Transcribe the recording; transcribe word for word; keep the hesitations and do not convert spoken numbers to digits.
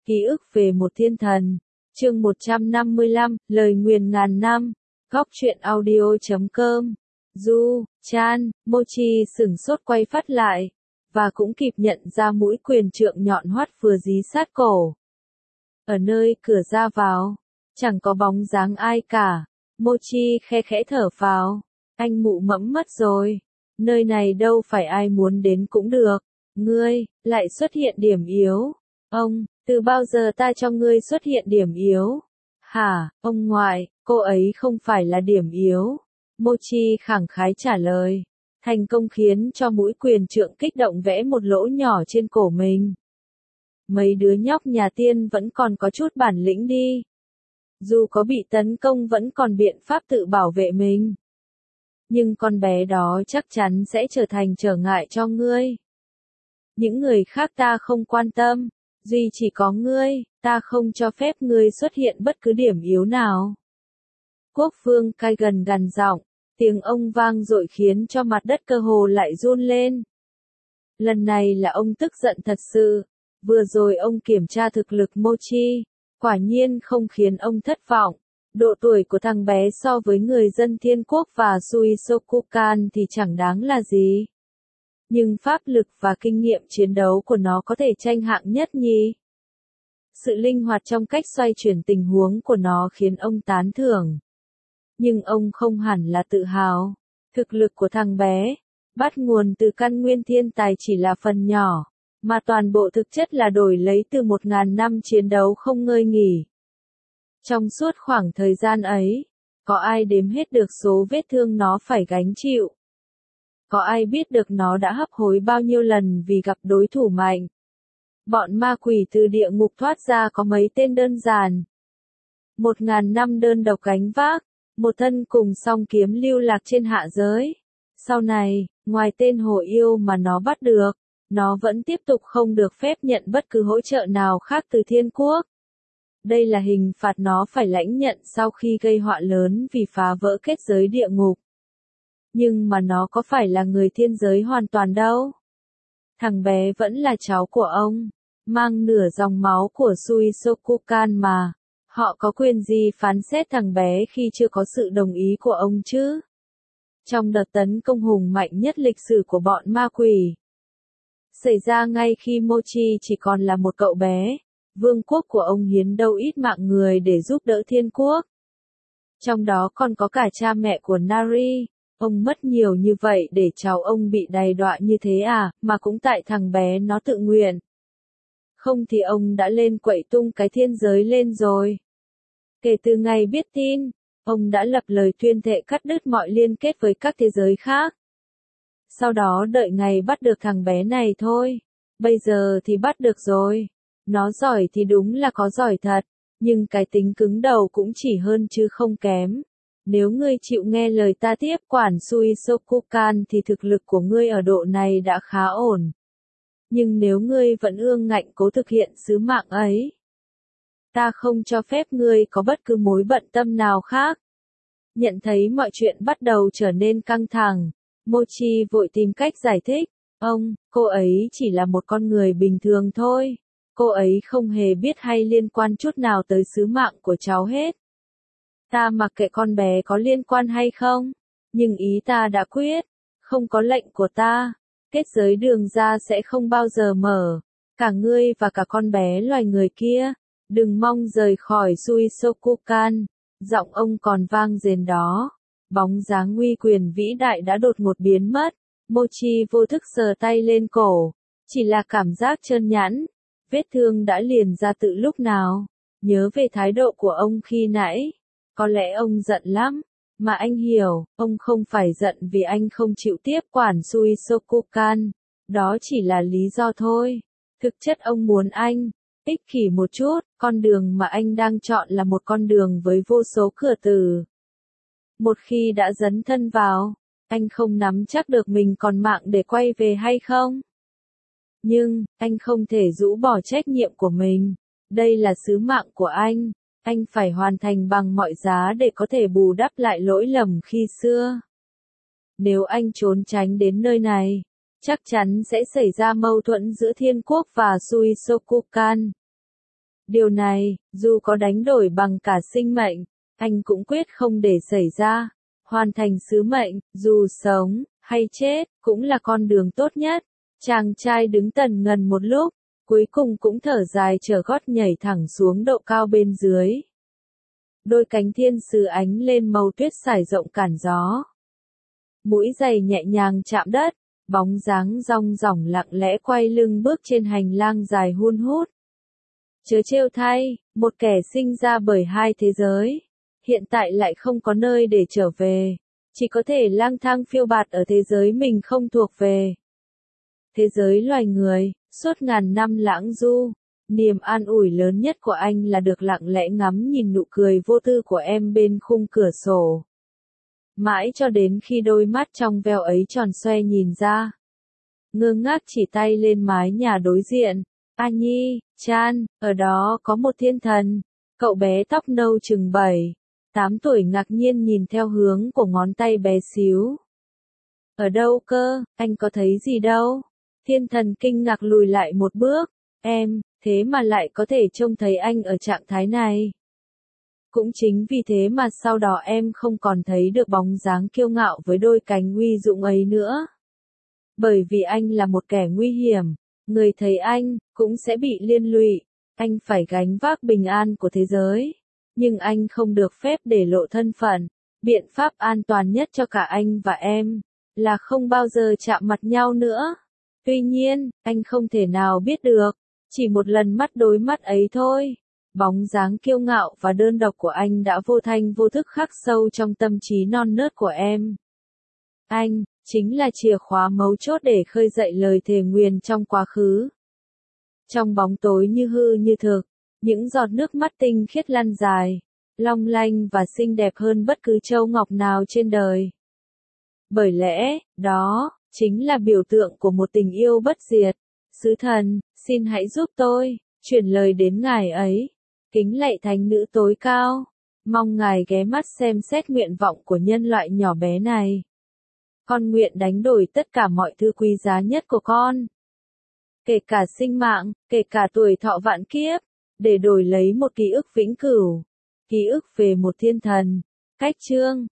Ký ức về một thiên thần. Chương một trăm năm mươi lăm, lời nguyền ngàn năm. Góc truyện audio chấm com. Du, Chan, Mochi sửng sốt quay phát lại, và cũng kịp nhận ra mũi quyền trượng nhọn hoắt vừa dí sát cổ. Ở nơi cửa ra vào, chẳng có bóng dáng ai cả. Mochi khe khẽ thở phào. Anh mụ mẫm mất rồi. Nơi này đâu phải ai muốn đến cũng được. Ngươi, lại xuất hiện điểm yếu. Ông, từ bao giờ ta cho ngươi xuất hiện điểm yếu? Hả, ông ngoại, cô ấy không phải là điểm yếu. Mochi khẳng khái trả lời. Thành công khiến cho mũi quyền trượng kích động vẽ một lỗ nhỏ trên cổ mình. Mấy đứa nhóc nhà tiên vẫn còn có chút bản lĩnh đi. Dù có bị tấn công vẫn còn biện pháp tự bảo vệ mình. Nhưng con bé đó chắc chắn sẽ trở thành trở ngại cho ngươi. Những người khác ta không quan tâm, duy chỉ có ngươi, ta không cho phép ngươi xuất hiện bất cứ điểm yếu nào. Quốc vương cai gần gằn giọng, tiếng ông vang dội khiến cho mặt đất cơ hồ lại run lên. Lần này là ông tức giận thật sự, vừa rồi ông kiểm tra thực lực Mochi, quả nhiên không khiến ông thất vọng. Độ tuổi của thằng bé so với người dân thiên quốc và Suisokukan thì chẳng đáng là gì. Nhưng pháp lực và kinh nghiệm chiến đấu của nó có thể tranh hạng nhất nhỉ. Sự linh hoạt trong cách xoay chuyển tình huống của nó khiến ông tán thưởng. Nhưng ông không hẳn là tự hào. Thực lực của thằng bé, bắt nguồn từ căn nguyên thiên tài chỉ là phần nhỏ, mà toàn bộ thực chất là đổi lấy từ một ngàn năm chiến đấu không ngơi nghỉ. Trong suốt khoảng thời gian ấy, có ai đếm hết được số vết thương nó phải gánh chịu? Có ai biết được nó đã hấp hối bao nhiêu lần vì gặp đối thủ mạnh? Bọn ma quỷ từ địa ngục thoát ra có mấy tên đơn giản. Một ngàn năm đơn độc gánh vác, một thân cùng song kiếm lưu lạc trên hạ giới. Sau này, ngoài tên hồ yêu mà nó bắt được, nó vẫn tiếp tục không được phép nhận bất cứ hỗ trợ nào khác từ thiên quốc. Đây là hình phạt nó phải lãnh nhận sau khi gây họa lớn vì phá vỡ kết giới địa ngục. Nhưng mà nó có phải là người thiên giới hoàn toàn đâu. Thằng bé vẫn là cháu của ông, mang nửa dòng máu của Suisokukan mà. Họ có quyền gì phán xét thằng bé khi chưa có sự đồng ý của ông chứ? Trong đợt tấn công hùng mạnh nhất lịch sử của bọn ma quỷ, xảy ra ngay khi Mochi chỉ còn là một cậu bé, vương quốc của ông hiến đâu ít mạng người để giúp đỡ thiên quốc. Trong đó còn có cả cha mẹ của Nari. Ông mất nhiều như vậy để cháu ông bị đày đọa như thế à, mà cũng tại thằng bé nó tự nguyện. Không thì ông đã lên quậy tung cái thiên giới lên rồi. Kể từ ngày biết tin, ông đã lập lời tuyên thệ cắt đứt mọi liên kết với các thế giới khác. Sau đó đợi ngày bắt được thằng bé này thôi. Bây giờ thì bắt được rồi. Nó giỏi thì đúng là có giỏi thật, nhưng cái tính cứng đầu cũng chỉ hơn chứ không kém. Nếu ngươi chịu nghe lời ta tiếp quản Suisokukan thì thực lực của ngươi ở độ này đã khá ổn. Nhưng nếu ngươi vẫn ương ngạnh cố thực hiện sứ mạng ấy, ta không cho phép ngươi có bất cứ mối bận tâm nào khác. Nhận thấy mọi chuyện bắt đầu trở nên căng thẳng, Mochi vội tìm cách giải thích. Ông, cô ấy chỉ là một con người bình thường thôi. Cô ấy không hề biết hay liên quan chút nào tới sứ mạng của cháu hết. Ta mặc kệ con bé có liên quan hay không, nhưng ý ta đã quyết, không có lệnh của ta, kết giới đường ra sẽ không bao giờ mở. Cả ngươi và cả con bé loài người kia, đừng mong rời khỏi Suisokukan. Giọng ông còn vang rền đó. Bóng dáng uy quyền vĩ đại đã đột ngột biến mất. Mochi vô thức sờ tay lên cổ, chỉ là cảm giác trơn nhẵn. Vết thương đã liền ra từ lúc nào? Nhớ về thái độ của ông khi nãy. Có lẽ ông giận lắm, mà anh hiểu, ông không phải giận vì anh không chịu tiếp quản Suisokukan. Đó chỉ là lý do thôi. Thực chất ông muốn anh ích kỷ một chút, con đường mà anh đang chọn là một con đường với vô số cửa tử. Một khi đã dấn thân vào, anh không nắm chắc được mình còn mạng để quay về hay không. Nhưng, anh không thể rũ bỏ trách nhiệm của mình. Đây là sứ mạng của anh. Anh phải hoàn thành bằng mọi giá để có thể bù đắp lại lỗi lầm khi xưa. Nếu anh trốn tránh đến nơi này, chắc chắn sẽ xảy ra mâu thuẫn giữa thiên quốc và Suisokukan. Điều này, dù có đánh đổi bằng cả sinh mệnh, anh cũng quyết không để xảy ra. Hoàn thành sứ mệnh, dù sống, hay chết, cũng là con đường tốt nhất. Chàng trai đứng tần ngần một lúc, cuối cùng cũng thở dài trở gót nhảy thẳng xuống độ cao bên dưới. Đôi cánh thiên sứ ánh lên màu tuyết sải rộng cản gió. Mũi giày nhẹ nhàng chạm đất, bóng dáng rong ròng lặng lẽ quay lưng bước trên hành lang dài hun hút. Chớ trêu thay, một kẻ sinh ra bởi hai thế giới, hiện tại lại không có nơi để trở về, chỉ có thể lang thang phiêu bạt ở thế giới mình không thuộc về. Thế giới loài người, suốt ngàn năm lãng du, niềm an ủi lớn nhất của anh là được lặng lẽ ngắm nhìn nụ cười vô tư của em bên khung cửa sổ. Mãi cho đến khi đôi mắt trong veo ấy tròn xoe nhìn ra. Ngơ ngác chỉ tay lên mái nhà đối diện. A Nhi, Chan, ở đó có một thiên thần. Cậu bé tóc nâu chừng bảy, tám tuổi ngạc nhiên nhìn theo hướng của ngón tay bé xíu. Ở đâu cơ, anh có thấy gì đâu? Thiên thần kinh ngạc lùi lại một bước. Em, thế mà lại có thể trông thấy anh ở trạng thái này. Cũng chính vì thế mà sau đó em không còn thấy được bóng dáng kiêu ngạo với đôi cánh uy dũng ấy nữa. Bởi vì anh là một kẻ nguy hiểm, người thấy anh, cũng sẽ bị liên lụy, anh phải gánh vác bình an của thế giới. Nhưng anh không được phép để lộ thân phận, biện pháp an toàn nhất cho cả anh và em, là không bao giờ chạm mặt nhau nữa. Tuy nhiên, anh không thể nào biết được, chỉ một lần mắt đối mắt ấy thôi. Bóng dáng kiêu ngạo và đơn độc của anh đã vô thanh vô thức khắc sâu trong tâm trí non nớt của em. Anh, chính là chìa khóa mấu chốt để khơi dậy lời thề nguyền trong quá khứ. Trong bóng tối như hư như thực, những giọt nước mắt tinh khiết lăn dài, long lanh và xinh đẹp hơn bất cứ châu ngọc nào trên đời. Bởi lẽ, đó, chính là biểu tượng của một tình yêu bất diệt. Sứ thần, xin hãy giúp tôi, chuyển lời đến ngài ấy. Kính lạy thánh nữ tối cao, mong ngài ghé mắt xem xét nguyện vọng của nhân loại nhỏ bé này. Con nguyện đánh đổi tất cả mọi thứ quý giá nhất của con. Kể cả sinh mạng, kể cả tuổi thọ vạn kiếp, để đổi lấy một ký ức vĩnh cửu. Ký ức về một thiên thần. Cách chương